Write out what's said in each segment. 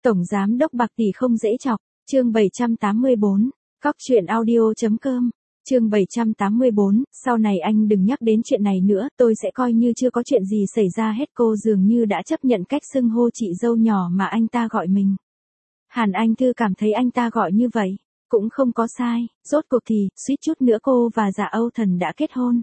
Tổng giám đốc bạc tỷ không dễ chọc, chương 784, cóc truyện audio.com, chương 784, sau này anh đừng nhắc đến chuyện này nữa, tôi sẽ coi như chưa có chuyện gì xảy ra hết. Cô dường như đã chấp nhận cách xưng hô chị dâu nhỏ mà anh ta gọi mình. Hàn Anh Thư cảm thấy anh ta gọi như vậy, cũng không có sai, rốt cuộc thì, suýt chút nữa cô và Dạ Âu Thần đã kết hôn.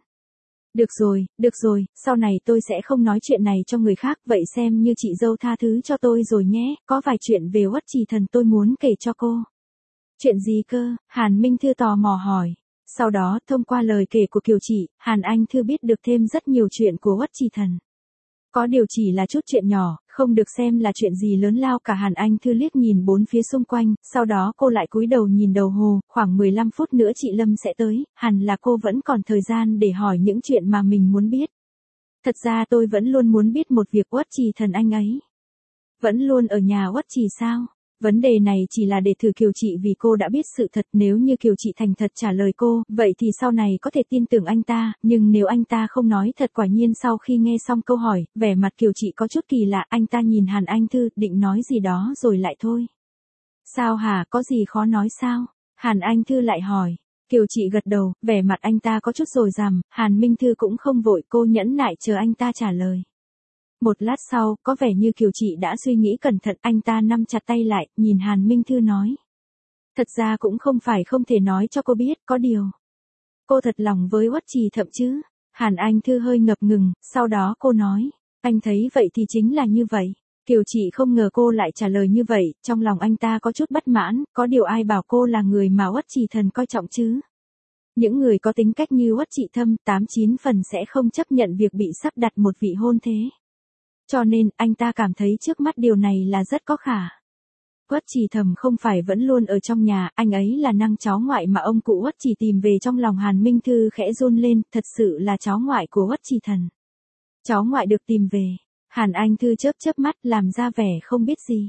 Được rồi, sau này tôi sẽ không nói chuyện này cho người khác, vậy xem như chị dâu tha thứ cho tôi rồi nhé, có vài chuyện về Uất Trì Thần tôi muốn kể cho cô. Chuyện gì cơ? Hàn Minh Thư tò mò hỏi. Sau đó, thông qua lời kể của Kiều Chị, Hàn Anh Thư biết được thêm rất nhiều chuyện của Uất Trì Thần. Có điều chỉ là chút chuyện nhỏ, không được xem là chuyện gì lớn lao cả. Hàn Anh Thư liếc nhìn bốn phía xung quanh, sau đó cô lại cúi đầu nhìn đồng hồ, khoảng 15 phút nữa chị Lâm sẽ tới, hẳn là cô vẫn còn thời gian để hỏi những chuyện mà mình muốn biết. Thật ra tôi vẫn luôn muốn biết một việc. Uất Trì Thần anh ấy vẫn luôn ở nhà Uất Trì sao? Vấn đề này chỉ là để thử Kiều Chị vì cô đã biết sự thật. Nếu như Kiều Chị thành thật trả lời cô, vậy thì sau này có thể tin tưởng anh ta, nhưng nếu anh ta không nói thật. Quả nhiên sau khi nghe xong câu hỏi, vẻ mặt Kiều Chị có chút kỳ lạ, anh ta nhìn Hàn Anh Thư, định nói gì đó rồi lại thôi. Sao hả, có gì khó nói sao? Hàn Anh Thư lại hỏi. Kiều Chị gật đầu, vẻ mặt anh ta có chút dồi dằm, Hàn Minh Thư cũng không vội, cô nhẫn nại chờ anh ta trả lời. Một lát sau, có vẻ như Kiều Chị đã suy nghĩ cẩn thận, anh ta nắm chặt tay lại, nhìn Hàn Minh Thư nói. Thật ra cũng không phải không thể nói cho cô biết, có điều. Cô thật lòng với Uất Trì Thậm chứ? Hàn Anh Thư hơi ngập ngừng, sau đó cô nói. Anh thấy vậy thì chính là như vậy. Kiều Chị không ngờ cô lại trả lời như vậy, trong lòng anh ta có chút bất mãn, có điều ai bảo cô là người mà Uất Trì Thần coi trọng chứ? Những người có tính cách như Uất Trị Thâm 89 phần sẽ không chấp nhận việc bị sắp đặt một vị hôn thế. Cho nên, anh ta cảm thấy trước mắt điều này là rất có khả. Uất Trì Thầm không phải vẫn luôn ở trong nhà, anh ấy là năng cháu ngoại mà ông cụ Uất Trì tìm về. Trong lòng Hàn Minh Thư khẽ run lên, thật sự là cháu ngoại của Uất Trì Thần. Cháu ngoại được tìm về. Hàn Anh Thư chớp chớp mắt, làm ra vẻ không biết gì.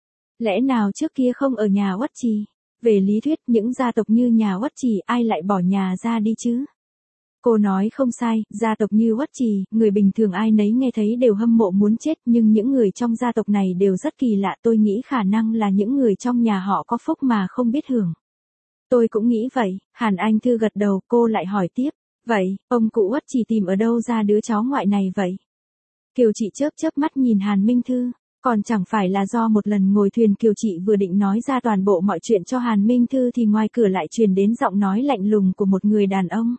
Lẽ nào trước kia không ở nhà Uất Trì? Về lý thuyết, những gia tộc như nhà Uất Trì ai lại bỏ nhà ra đi chứ? Cô nói không sai, gia tộc như Uất Trì, người bình thường ai nấy nghe thấy đều hâm mộ muốn chết, nhưng những người trong gia tộc này đều rất kỳ lạ. Tôi nghĩ khả năng là những người trong nhà họ có phúc mà không biết hưởng. Tôi cũng nghĩ vậy. Hàn Anh Thư gật đầu, cô lại hỏi tiếp. Vậy, ông cụ Uất Trì tìm ở đâu ra đứa cháu ngoại này vậy? Kiều Chị chớp chớp mắt nhìn Hàn Minh Thư. Còn chẳng phải là do một lần ngồi thuyền. Kiều Chị vừa định nói ra toàn bộ mọi chuyện cho Hàn Minh Thư thì ngoài cửa lại truyền đến giọng nói lạnh lùng của một người đàn ông.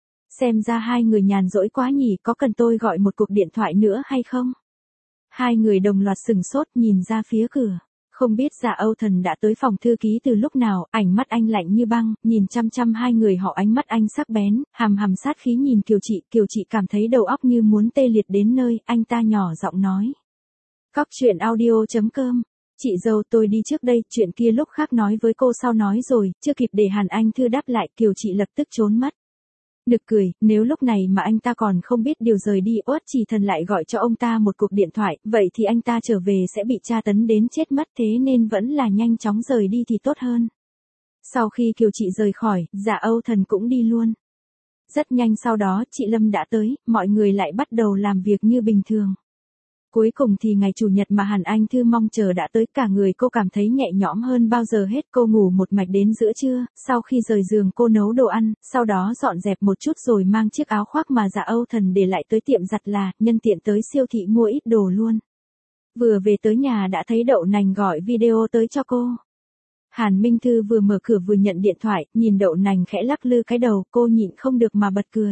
Xem ra hai người nhàn rỗi quá nhỉ, có cần tôi gọi một cuộc điện thoại nữa hay không? Hai người đồng loạt sừng sốt nhìn ra phía cửa. Không biết Dạ Âu Thần đã tới phòng thư ký từ lúc nào, ánh mắt anh lạnh như băng, nhìn chăm chăm hai người họ, ánh mắt anh sắc bén, hàm hàm sát khí nhìn Kiều Chị cảm thấy đầu óc như muốn tê liệt đến nơi, anh ta nhỏ giọng nói. Cóc truyện audio.com, chị dâu tôi đi trước đây, chuyện kia lúc khác nói với cô sau nói rồi, chưa kịp để Hàn Anh Thư đáp lại, Kiều Chị lập tức trốn mất. Nực cười, nếu lúc này mà anh ta còn không biết điều rời đi, Uất Trì Thần lại gọi cho ông ta một cuộc điện thoại, vậy thì anh ta trở về sẽ bị tra tấn đến chết mất, thế nên vẫn là nhanh chóng rời đi thì tốt hơn. Sau khi Kiều Chị rời khỏi, Dạ Âu Thần cũng đi luôn. Rất nhanh sau đó, chị Lâm đã tới, mọi người lại bắt đầu làm việc như bình thường. Cuối cùng thì ngày chủ nhật mà Hàn Anh Thư mong chờ đã tới, cả người cô cảm thấy nhẹ nhõm hơn bao giờ hết. Cô ngủ một mạch đến giữa trưa, sau khi rời giường cô nấu đồ ăn, sau đó dọn dẹp một chút rồi mang chiếc áo khoác mà Dạ Âu Thần để lại tới tiệm giặt là, nhân tiện tới siêu thị mua ít đồ luôn. Vừa về tới nhà đã thấy Đậu Nành gọi video tới cho cô. Hàn Minh Thư vừa mở cửa vừa nhận điện thoại, nhìn Đậu Nành khẽ lắc lư cái đầu, cô nhịn không được mà bật cười.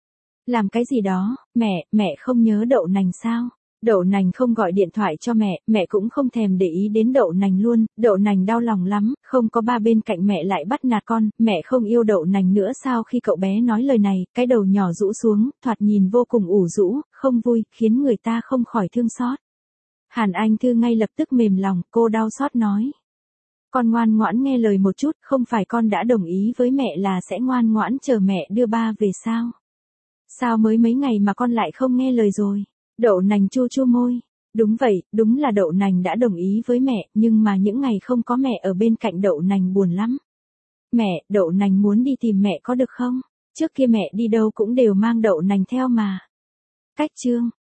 Làm cái gì đó, mẹ không nhớ Đậu Nành sao? Đậu Nành không gọi điện thoại cho mẹ cũng không thèm để ý đến Đậu Nành luôn, Đậu Nành đau lòng lắm, không có ba bên cạnh mẹ lại bắt nạt con, mẹ không yêu Đậu Nành nữa sao? Khi cậu bé nói lời này, cái đầu nhỏ rũ xuống, thoạt nhìn vô cùng ủ rũ, không vui, khiến người ta không khỏi thương xót. Hàn Anh Thư ngay lập tức mềm lòng, cô đau xót nói. Con ngoan ngoãn nghe lời một chút, không phải con đã đồng ý với mẹ là sẽ ngoan ngoãn chờ mẹ đưa ba về sao? Sao mới mấy ngày mà con lại không nghe lời rồi? Đậu Nành chu chu môi. Đúng vậy, đúng là Đậu Nành đã đồng ý với mẹ, nhưng mà những ngày không có mẹ ở bên cạnh Đậu Nành buồn lắm. Mẹ, Đậu Nành muốn đi tìm mẹ có được không? Trước kia mẹ đi đâu cũng đều mang Đậu Nành theo mà. Cách chương.